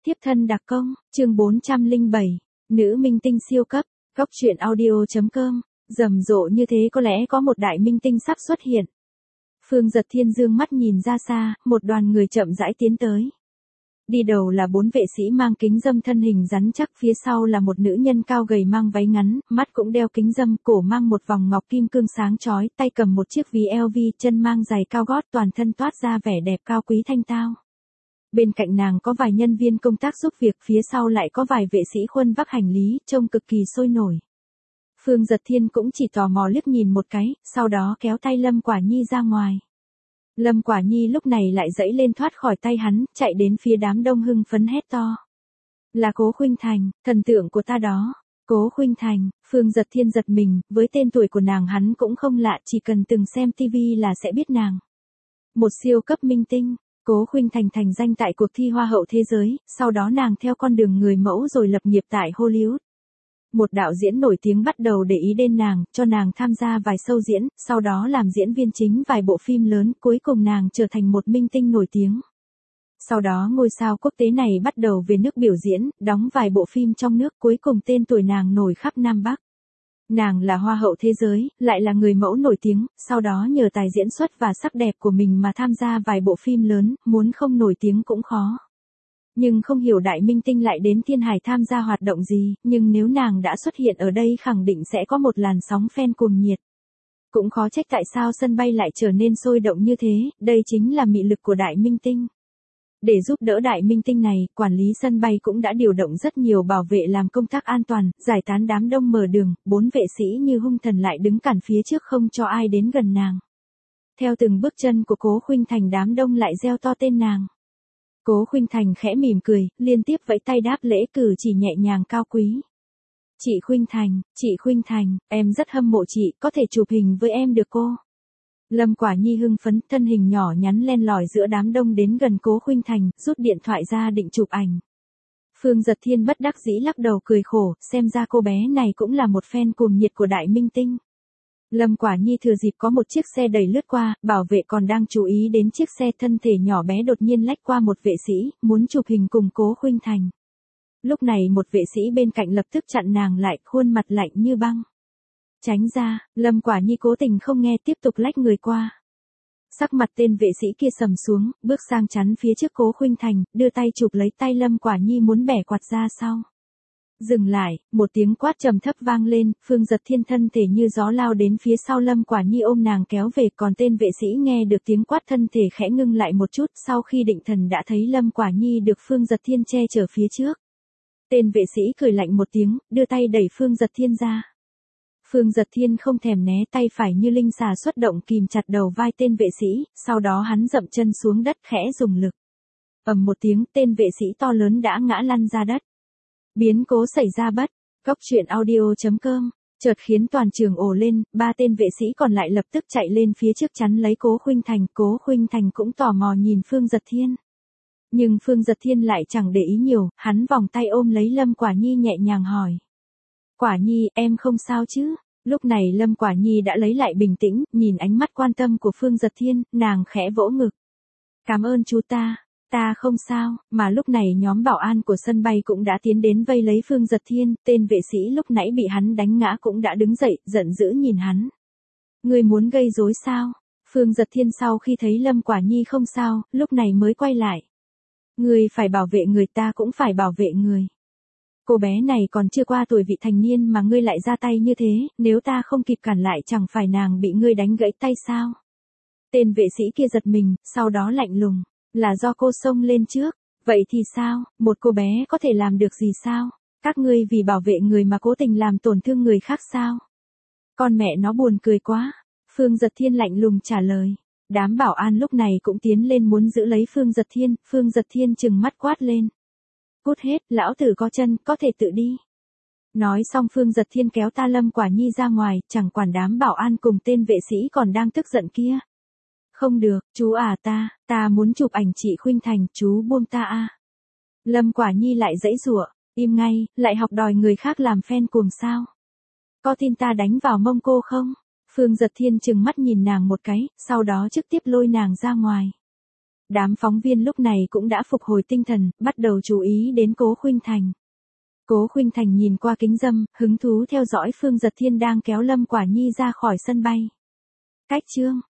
Tiếp thân đặc công, chương 407, nữ minh tinh siêu cấp, góc truyện audio.com, rầm rộ như thế có lẽ có một đại minh tinh sắp xuất hiện. Phương Dật Thiên dương mắt nhìn ra xa, một đoàn người chậm rãi tiến tới. Đi đầu là 4 vệ sĩ mang kính râm thân hình rắn chắc, phía sau là một nữ nhân cao gầy mang váy ngắn, mắt cũng đeo kính râm, cổ mang một vòng ngọc kim cương sáng chói, tay cầm một chiếc ví LV, chân mang giày cao gót, toàn thân toát ra vẻ đẹp cao quý thanh tao. Bên cạnh nàng có vài nhân viên công tác giúp việc, phía sau lại có vài vệ sĩ khuân vác hành lý, trông cực kỳ sôi nổi. Phương Dật Thiên cũng chỉ tò mò liếc nhìn một cái, sau đó kéo tay Lâm Quả Nhi ra ngoài. Lâm Quả Nhi lúc này lại giãy lên thoát khỏi tay hắn, chạy đến phía đám đông hưng phấn hét to. Là Cố Khuynh Thành, thần tượng của ta đó. Cố Khuynh Thành, Phương Dật Thiên giật mình, với tên tuổi của nàng hắn cũng không lạ, chỉ cần từng xem TV là sẽ biết nàng. Một siêu cấp minh tinh. Cố Khuynh Thành thành danh tại cuộc thi Hoa hậu thế giới, sau đó nàng theo con đường người mẫu rồi lập nghiệp tại Hollywood. Một đạo diễn nổi tiếng bắt đầu để ý đến nàng, cho nàng tham gia vài show diễn, sau đó làm diễn viên chính vài bộ phim lớn, cuối cùng nàng trở thành một minh tinh nổi tiếng. Sau đó ngôi sao quốc tế này bắt đầu về nước biểu diễn, đóng vài bộ phim trong nước, cuối cùng tên tuổi nàng nổi khắp Nam Bắc. Nàng là Hoa hậu thế giới, lại là người mẫu nổi tiếng, sau đó nhờ tài diễn xuất và sắc đẹp của mình mà tham gia vài bộ phim lớn, muốn không nổi tiếng cũng khó. Nhưng không hiểu đại minh tinh lại đến Thiên Hải tham gia hoạt động gì, nhưng nếu nàng đã xuất hiện ở đây khẳng định sẽ có một làn sóng fan cuồng nhiệt. Cũng khó trách tại sao sân bay lại trở nên sôi động như thế, đây chính là mị lực của đại minh tinh. Để giúp đỡ đại minh tinh này, quản lý sân bay cũng đã điều động rất nhiều bảo vệ làm công tác an toàn, giải tán đám đông mở đường, 4 vệ sĩ như hung thần lại đứng cản phía trước không cho ai đến gần nàng. Theo từng bước chân của Cố Khuynh Thành đám đông lại reo to tên nàng. Cố Khuynh Thành khẽ mỉm cười, liên tiếp vẫy tay đáp lễ, cử chỉ nhẹ nhàng cao quý. Chị Khuynh Thành, em rất hâm mộ chị, có thể chụp hình với em được cô? Lâm Quả Nhi hưng phấn, thân hình nhỏ nhắn len lỏi giữa đám đông đến gần Cố Khuynh Thành, rút điện thoại ra định chụp ảnh. Phương Dật Thiên bất đắc dĩ lắc đầu cười khổ, xem ra cô bé này cũng là một fan cuồng nhiệt của đại minh tinh. Lâm Quả Nhi thừa dịp có một chiếc xe đẩy lướt qua, bảo vệ còn đang chú ý đến chiếc xe, thân thể nhỏ bé đột nhiên lách qua một vệ sĩ, muốn chụp hình cùng Cố Khuynh Thành. Lúc này một vệ sĩ bên cạnh lập tức chặn nàng lại, khuôn mặt lạnh như băng. Tránh ra, Lâm Quả Nhi cố tình không nghe, tiếp tục lách người qua. Sắc mặt tên vệ sĩ kia sầm xuống, bước sang chắn phía trước Cố Khuynh Thành, đưa tay chụp lấy tay Lâm Quả Nhi muốn bẻ quạt ra sau. Dừng lại, một tiếng quát trầm thấp vang lên, Phương Dật Thiên thân thể như gió lao đến phía sau Lâm Quả Nhi ôm nàng kéo về, còn tên vệ sĩ nghe được tiếng quát thân thể khẽ ngưng lại một chút, sau khi định thần đã thấy Lâm Quả Nhi được Phương Dật Thiên che chở phía trước. Tên vệ sĩ cười lạnh một tiếng, đưa tay đẩy Phương Dật Thiên ra. Phương Dật Thiên không thèm né, tay phải như linh xà xuất động kìm chặt đầu vai tên vệ sĩ, sau đó hắn dậm chân xuống đất khẽ dùng lực. Ầm một tiếng, tên vệ sĩ to lớn đã ngã lăn ra đất. Biến cố xảy ra bất, góc truyện audio.com, chợt khiến toàn trường ồ lên, 3 tên vệ sĩ còn lại lập tức chạy lên phía trước chắn lấy Cố Khuynh Thành, Cố Khuynh Thành cũng tò mò nhìn Phương Dật Thiên. Nhưng Phương Dật Thiên lại chẳng để ý nhiều, hắn vòng tay ôm lấy Lâm Quả Nhi nhẹ nhàng hỏi. Quả Nhi, em không sao chứ? Lúc này Lâm Quả Nhi đã lấy lại bình tĩnh, nhìn ánh mắt quan tâm của Phương Dật Thiên, nàng khẽ vỗ ngực. Cảm ơn chú ta. Ta không sao, mà lúc này nhóm bảo an của sân bay cũng đã tiến đến vây lấy Phương Dật Thiên, tên vệ sĩ lúc nãy bị hắn đánh ngã cũng đã đứng dậy, giận dữ nhìn hắn. Ngươi muốn gây rối sao? Phương Dật Thiên sau khi thấy Lâm Quả Nhi không sao, lúc này mới quay lại. Ngươi phải bảo vệ người, ta cũng phải bảo vệ người. Cô bé này còn chưa qua tuổi vị thành niên mà ngươi lại ra tay như thế, nếu ta không kịp cản lại chẳng phải nàng bị ngươi đánh gãy tay sao? Tên vệ sĩ kia giật mình, sau đó lạnh lùng. Là do cô xông lên trước, vậy thì sao, một cô bé có thể làm được gì sao? Các ngươi vì bảo vệ người mà cố tình làm tổn thương người khác sao? Con mẹ nó buồn cười quá. Phương Dật Thiên lạnh lùng trả lời. Đám bảo an lúc này cũng tiến lên muốn giữ lấy Phương Dật Thiên trừng mắt quát lên. Cút hết, lão tử có chân, có thể tự đi. Nói xong Phương Dật Thiên kéo ta Lâm Quả Nhi ra ngoài, chẳng quản đám bảo an cùng tên vệ sĩ còn đang tức giận kia. Không được, chú à, ta muốn chụp ảnh chị Khuynh Thành, chú buông ta à. Lâm Quả Nhi lại giãy giụa, im ngay, lại học đòi người khác làm fan cuồng sao? Có tin ta đánh vào mông cô không? Phương Dật Thiên trừng mắt nhìn nàng một cái, sau đó trực tiếp lôi nàng ra ngoài. Đám phóng viên lúc này cũng đã phục hồi tinh thần, bắt đầu chú ý đến Cố Khuynh Thành. Cố Khuynh Thành nhìn qua kính râm, hứng thú theo dõi Phương Dật Thiên đang kéo Lâm Quả Nhi ra khỏi sân bay. Cách chương